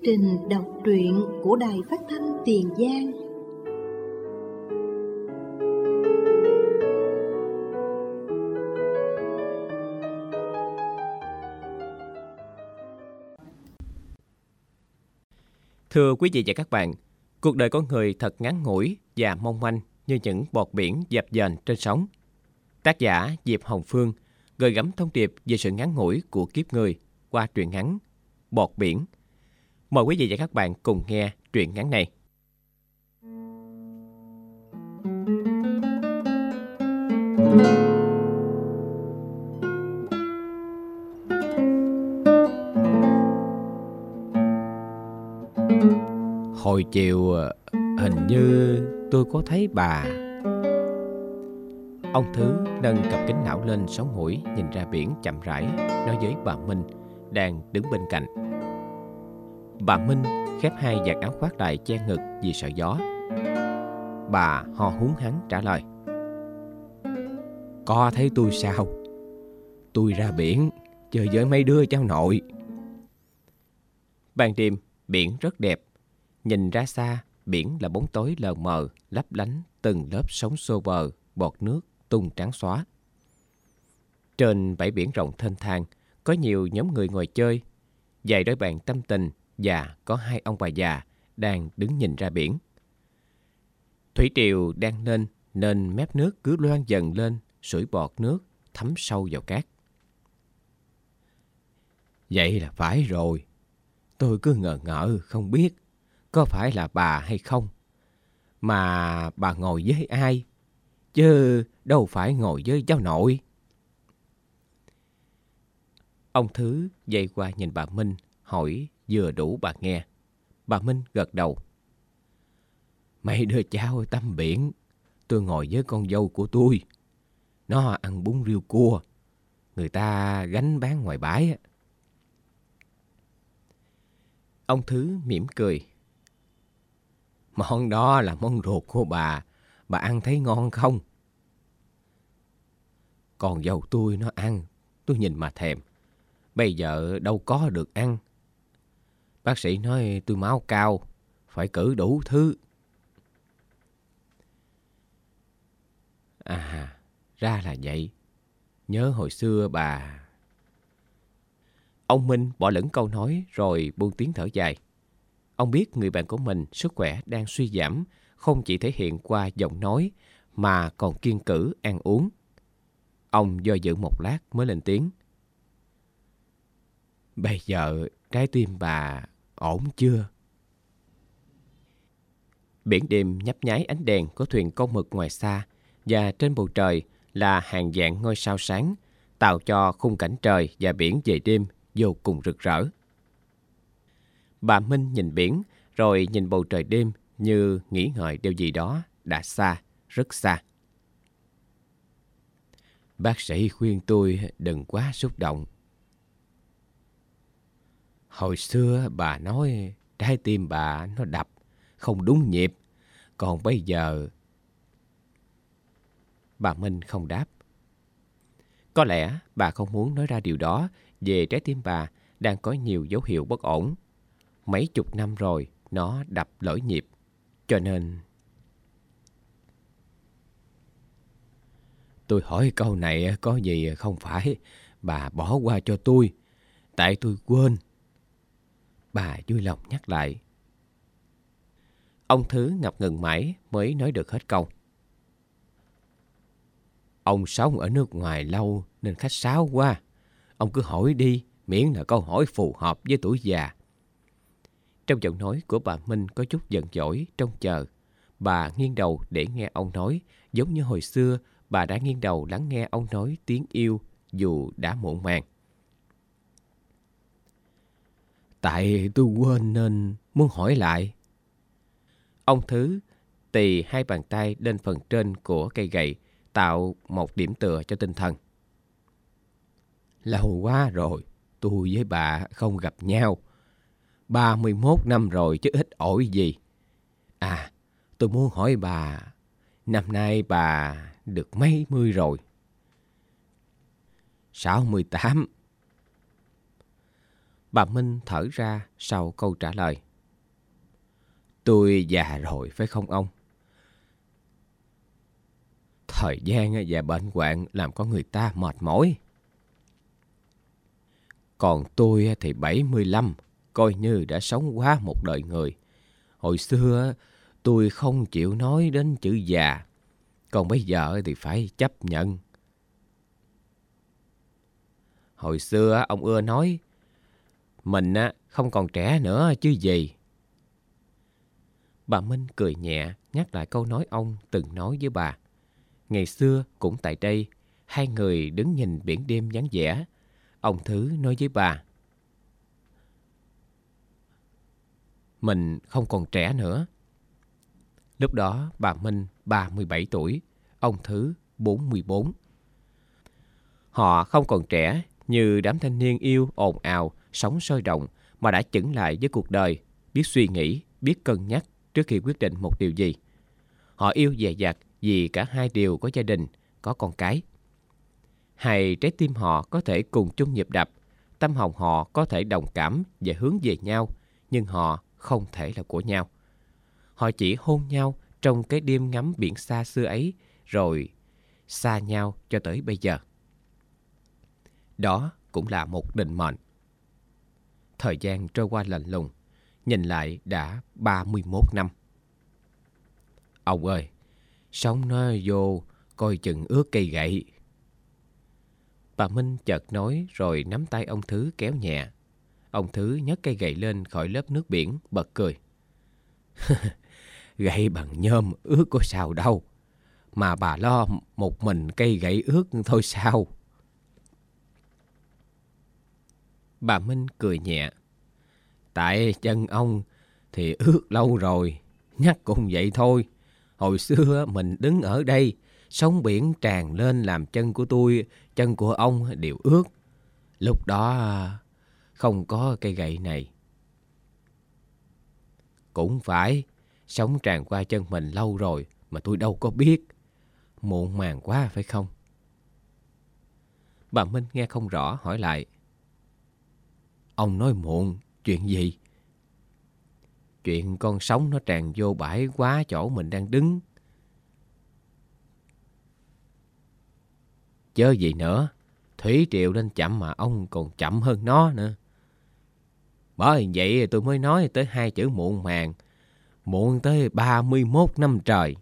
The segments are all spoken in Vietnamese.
trình đọc truyện của Đài Phát thanh Tiền Giang. Thưa quý vị và các bạn, cuộc đời con người thật ngắn ngủi và mong manh như những bọt biển dập dềnh trên sóng. Tác giả Diệp Hồng Phương gửi gắm thông điệp về sự ngắn ngủi của kiếp người qua truyện ngắn Bọt Biển. Mời quý vị và các bạn cùng nghe truyện ngắn này. Hồi chiều hình như tôi có thấy bà. Ông Thứ nâng cặp kính não lên sống mũi, nhìn ra biển chậm rãi, nói với bà Minh đang đứng bên cạnh. Bà Minh khép hai vạt áo khoác lại che ngực vì sợ gió. Bà ho húng hắng trả lời: Có thấy tôi sao? Tôi ra biển chơi với mấy đứa cháu nội. Ban đêm biển rất đẹp. Nhìn ra xa, biển là bóng tối lờ mờ, lấp lánh từng lớp sóng xô bờ, bọt nước tung trắng xóa. Trên bãi biển rộng thênh thang, có nhiều nhóm người ngồi chơi, vài đôi bạn tâm tình và có hai ông bà già đang đứng nhìn ra biển. Thủy triều đang lên nên mép nước cứ loan dần lên, sủi bọt nước thấm sâu vào cát. Vậy là phải rồi. Tôi cứ ngờ ngợ không biết có phải là bà hay không. Mà bà ngồi với ai? Chứ đâu phải ngồi với cháu nội. Ông Thứ dây qua nhìn bà Minh, hỏi vừa đủ bà nghe. Bà Minh gật đầu. Mấy đứa cháu tắm biển, tôi ngồi với con dâu của tôi. Nó ăn bún riêu cua, người ta gánh bán ngoài bãi. Ông Thứ mỉm cười. Món đó là món ruột của bà ăn thấy ngon không? Con dâu tôi nó ăn, tôi nhìn mà thèm. Bây giờ đâu có được ăn. Bác sĩ nói tôi máu cao, phải cử đủ thứ. À, ra là vậy. Nhớ hồi xưa bà... Ông Minh bỏ lửng câu nói rồi buông tiếng thở dài. Ông biết người bạn của mình sức khỏe đang suy giảm, không chỉ thể hiện qua giọng nói mà còn kiêng cữ ăn uống. Ông do dự một lát mới lên tiếng. Bây giờ trái tim bà ổn chưa? Biển đêm nhấp nháy ánh đèn của thuyền câu mực ngoài xa, và trên bầu trời là hàng vạn ngôi sao sáng, tạo cho khung cảnh trời và biển về đêm vô cùng rực rỡ. Bà Minh nhìn biển rồi nhìn bầu trời đêm như nghĩ ngợi điều gì đó đã xa, rất xa. Bác sĩ khuyên tôi đừng quá xúc động. Hồi xưa bà nói trái tim bà nó đập không đúng nhịp, còn bây giờ... Bà Minh không đáp. Có lẽ bà không muốn nói ra điều đó về trái tim bà đang có nhiều dấu hiệu bất ổn. Mấy chục năm rồi nó đập lỗi nhịp, cho nên... Tôi hỏi câu này có gì không phải bà bỏ qua cho tôi, tại tôi quên. Bà vui lòng nhắc lại. Ông Thứ ngập ngừng mãi mới nói được hết câu. Ông sống ở nước ngoài lâu nên khách sáo quá. Ông cứ hỏi đi, miễn là câu hỏi phù hợp với tuổi già. Trong giọng nói của bà Minh có chút giận dỗi, trông chờ. Bà nghiêng đầu để nghe ông nói, giống như hồi xưa bà đã nghiêng đầu lắng nghe ông nói tiếng yêu dù đã muộn màng. Tại tôi quên nên muốn hỏi lại. Ông Thứ tì hai bàn tay lên phần trên của cây gậy, tạo một điểm tựa cho tinh thần. Lâu quá rồi, tôi với bà không gặp nhau. 31 năm rồi chứ ít ỏi gì. À, tôi muốn hỏi bà, năm nay bà được mấy mươi rồi? 68. Bà Minh thở ra sau câu trả lời. Tôi già rồi phải không ông? Thời gian và bệnh hoạn làm con người ta mệt mỏi. Còn tôi thì 75, coi như đã sống quá một đời người. Hồi xưa tôi không chịu nói đến chữ già, còn bây giờ thì phải chấp nhận. Hồi xưa ông ưa nói mình không còn trẻ nữa chứ gì. Bà Minh cười nhẹ nhắc lại câu nói ông từng nói với bà. Ngày xưa cũng tại đây, hai người đứng nhìn biển đêm vắng vẻ. Ông Thứ nói với bà, mình không còn trẻ nữa. Lúc đó bà Minh 37 tuổi, ông Thứ 44. Họ không còn trẻ như đám thanh niên yêu ồn ào, sống sôi động, mà đã chững lại với cuộc đời, biết suy nghĩ, biết cân nhắc trước khi quyết định một điều gì. Họ yêu dè dặt vì cả hai đều có gia đình, có con cái. Hay trái tim họ có thể cùng chung nhịp đập, tâm hồn họ có thể đồng cảm và hướng về nhau, nhưng họ không thể là của nhau. Họ chỉ hôn nhau trong cái đêm ngắm biển xa xưa ấy, rồi xa nhau cho tới bây giờ. Đó cũng là một định mệnh. Thời gian trôi qua lạnh lùng, nhìn lại đã 31 năm. Ông ơi, sống nó vô, coi chừng ướt cây gậy. Bà Minh chợt nói rồi nắm tay ông Thứ kéo nhẹ. Ông Thứ nhấc cây gậy lên khỏi lớp nước biển, bật cười. Gậy bằng nhôm ướt có sao đâu, mà bà lo một mình cây gậy ướt thôi sao? Bà Minh cười nhẹ. Tại chân ông thì ướt lâu rồi, nhắc cũng vậy thôi. Hồi xưa mình đứng ở đây, sóng biển tràn lên làm chân của tôi, chân của ông đều ướt. Lúc đó không có cây gậy này. Cũng phải, sóng tràn qua chân mình lâu rồi mà tôi đâu có biết. Muộn màng quá phải không? Bà Minh nghe không rõ hỏi lại. Ông nói muộn, chuyện gì? Chuyện con sóng nó tràn vô bãi quá chỗ mình đang đứng. Chớ gì nữa, thủy triều lên chậm mà ông còn chậm hơn nó nữa. Bởi vậy tôi mới nói tới hai chữ muộn màng. Muộn tới 31 năm trời.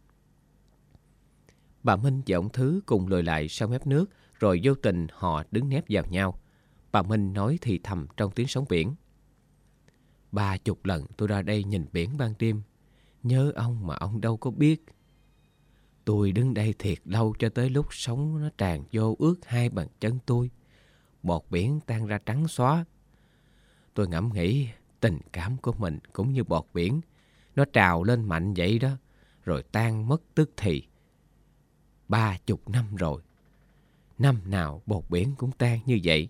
Bà Minh và ông Thứ cùng lùi lại sau mép nước, rồi vô tình họ đứng nép vào nhau. Bà Minh nói thì thầm trong tiếng sóng biển. 30 lần tôi ra đây nhìn biển ban đêm, nhớ ông mà ông đâu có biết. Tôi đứng đây thiệt lâu cho tới lúc sóng nó tràn vô ướt hai bàn chân tôi. Bọt biển tan ra trắng xóa. Tôi ngẫm nghĩ tình cảm của mình cũng như bọt biển. Nó trào lên mạnh vậy đó, rồi tan mất tức thì. 30 năm rồi, năm nào bọt biển cũng tan như vậy.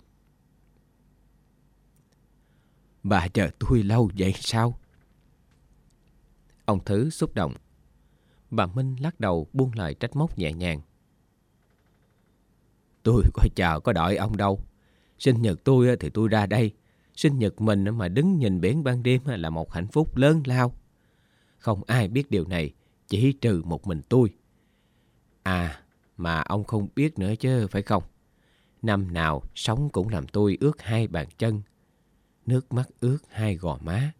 Bà chờ tôi lâu vậy sao? Ông Thứ xúc động. Bà Minh lắc đầu buông lời trách móc nhẹ nhàng. Tôi có chờ có đợi ông đâu. Sinh nhật tôi thì tôi ra đây. Sinh nhật mình mà đứng nhìn biển ban đêm là một hạnh phúc lớn lao. Không ai biết điều này, chỉ trừ một mình tôi. À, mà ông không biết nữa chứ phải không? Năm nào sóng cũng làm tôi ướt hai bàn chân, nước mắt ướt hai gò má.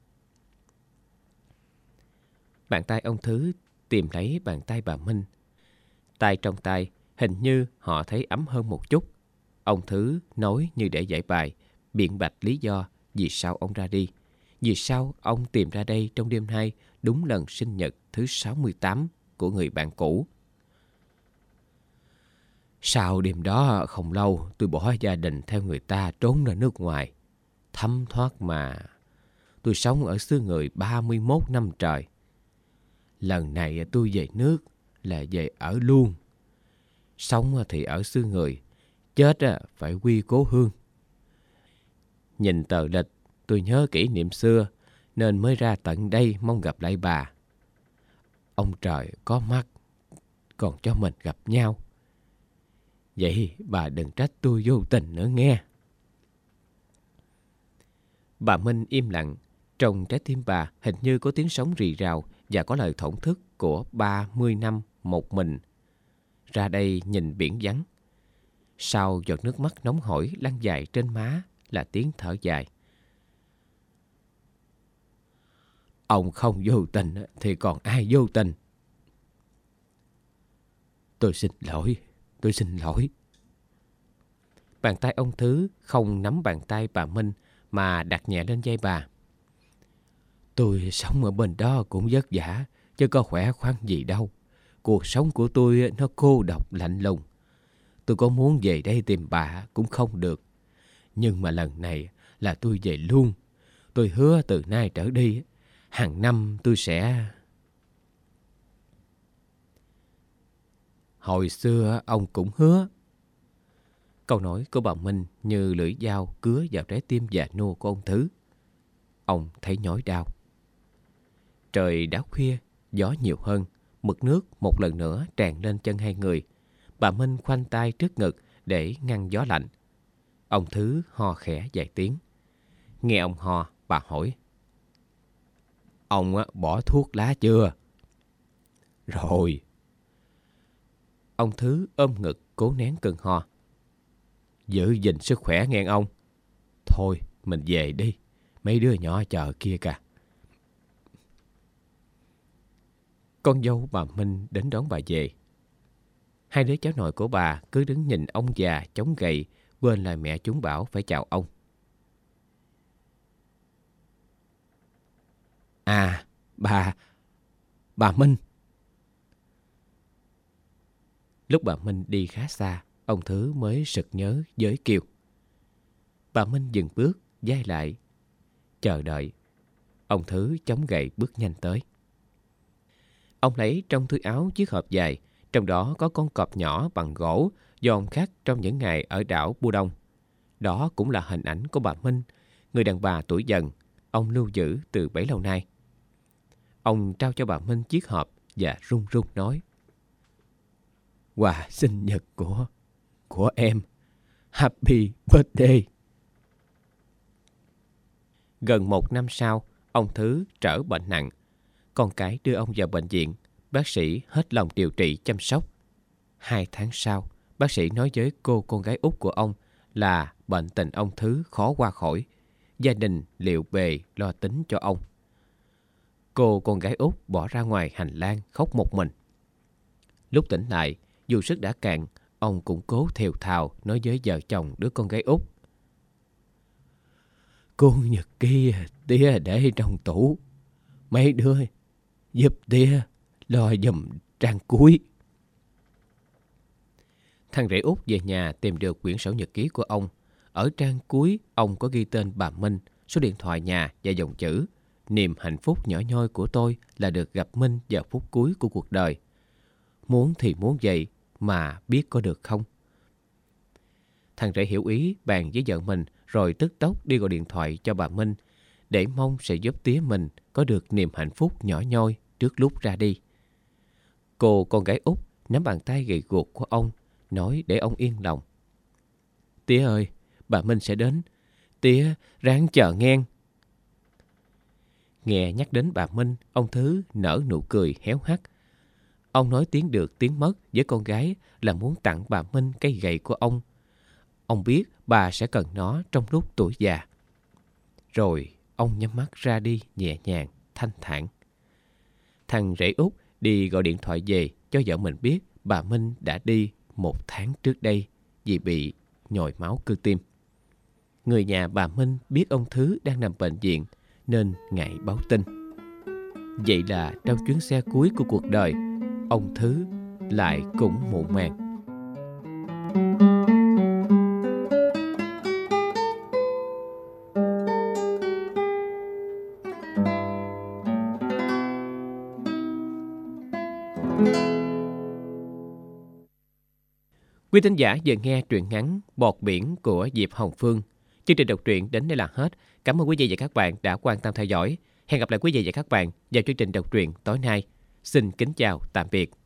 Bàn tay ông Thứ tìm lấy bàn tay bà Minh. Tay trong tay, hình như họ thấy ấm hơn một chút. Ông Thứ nói như để giải bài, biện bạch lý do vì sao ông ra đi. Vì sao ông tìm ra đây trong đêm nay, đúng lần sinh nhật thứ 68 của người bạn cũ. Sau đêm đó không lâu, tôi bỏ gia đình theo người ta trốn ra nước ngoài. Thấm thoát mà. Tôi sống ở xứ người 31 năm trời. Lần này tôi về nước là về ở luôn. Sống thì ở xứ người, chết phải quy cố hương. Nhìn tờ lịch, tôi nhớ kỷ niệm xưa, nên mới ra tận đây mong gặp lại bà. Ông trời có mắt, còn cho mình gặp nhau. Vậy bà đừng trách tôi vô tình nữa nghe. Bà Minh im lặng. Trong trái tim bà hình như có tiếng sống rì rào và có lời thổn thức của 30 năm một mình. Ra đây nhìn biển vắng. Sau giọt nước mắt nóng hổi lăn dài trên má là tiếng thở dài. Ông không vô tình thì còn ai vô tình? Tôi xin lỗi. Bàn tay ông Thứ không nắm bàn tay bà Minh mà đặt nhẹ lên vai bà. Tôi sống ở bên đó cũng vất vả, chứ có khỏe khoắn gì đâu. Cuộc sống của tôi nó cô độc lạnh lùng. Tôi có muốn về đây tìm bà cũng không được. Nhưng mà lần này là tôi về luôn. Tôi hứa từ nay trở đi, hàng năm tôi sẽ... Hồi xưa ông cũng hứa. Câu nói của bà Minh như lưỡi dao cứa vào trái tim già nua của ông Thứ. Ông thấy nhói đau. Trời đã khuya, gió nhiều hơn. Mực nước một lần nữa tràn lên chân hai người. Bà Minh khoanh tay trước ngực để ngăn gió lạnh. Ông Thứ ho khẽ vài tiếng. Nghe ông ho, bà hỏi. Ông bỏ thuốc lá chưa? Rồi. Ông Thứ ôm ngực cố nén cơn ho. Giữ gìn sức khỏe nghe ông. Thôi mình về đi, mấy đứa nhỏ chờ kia kìa. Con dâu bà Minh đến đón bà về. Hai đứa cháu nội của bà cứ đứng nhìn ông già chống gậy, quên lời mẹ chúng bảo phải chào ông. À, bà Minh. Lúc bà Minh đi khá xa, ông Thứ mới sực nhớ giới kêu. Bà Minh dừng bước, vai lại, chờ đợi. Ông Thứ chống gậy bước nhanh tới. Ông lấy trong túi áo chiếc hộp dài, trong đó có con cọp nhỏ bằng gỗ do ông khắc trong những ngày ở đảo Bu Đông. Đó cũng là hình ảnh của bà Minh, người đàn bà tuổi dần, ông lưu giữ từ bấy lâu nay. Ông trao cho bà Minh chiếc hộp và run run nói. Quà sinh nhật của em. Happy birthday. Gần 1 năm sau, ông Thứ trở bệnh nặng. Con cái đưa ông vào bệnh viện. Bác sĩ hết lòng điều trị chăm sóc. 2 tháng sau, bác sĩ nói với cô con gái út của ông là bệnh tình ông Thứ khó qua khỏi. Gia đình liệu bề lo tính cho ông. Cô con gái út bỏ ra ngoài hành lang khóc một mình. Lúc tỉnh lại, dù sức đã cạn, ông cũng cố thều thào nói với vợ chồng đứa con gái út. Cuốn nhật ký tía để trong tủ. Mấy đứa giúp tía lo giùm trang cuối. Thằng rể út về nhà tìm được quyển sổ nhật ký của ông. Ở trang cuối, ông có ghi tên bà Minh, số điện thoại nhà và dòng chữ: niềm hạnh phúc nhỏ nhoi của tôi là được gặp Minh vào phút cuối của cuộc đời. Muốn thì muốn vậy, mà biết có được không? Thằng rể hiểu ý bàn với vợ mình, rồi tức tốc đi gọi điện thoại cho bà Minh để mong sẽ giúp tía mình có được niềm hạnh phúc nhỏ nhoi trước lúc ra đi. Cô con gái út nắm bàn tay gầy guộc của ông, nói để ông yên lòng. Tía ơi, bà Minh sẽ đến. Tía ráng chờ ngang. Nghe nhắc đến bà Minh, ông Thứ nở nụ cười héo hắt. Ông nói tiếng được tiếng mất với con gái là muốn tặng bà Minh cây gậy của ông. Ông biết bà sẽ cần nó trong lúc tuổi già. Rồi ông nhắm mắt ra đi nhẹ nhàng, thanh thản. Thằng rể út đi gọi điện thoại về cho vợ mình biết bà Minh đã đi 1 tháng trước đây vì bị nhồi máu cơ tim. Người nhà bà Minh biết ông Thứ đang nằm bệnh viện nên ngại báo tin. Vậy là trong chuyến xe cuối của cuộc đời, ông Thứ lại cũng muộn màng. Quý thính giả vừa nghe truyện ngắn Bọt Biển của Diệp Hồng Phương. Chương trình đọc truyện đến đây là hết. Cảm ơn quý vị và các bạn đã quan tâm theo dõi. Hẹn gặp lại quý vị và các bạn vào chương trình đọc truyện tối nay. Xin kính chào, tạm biệt.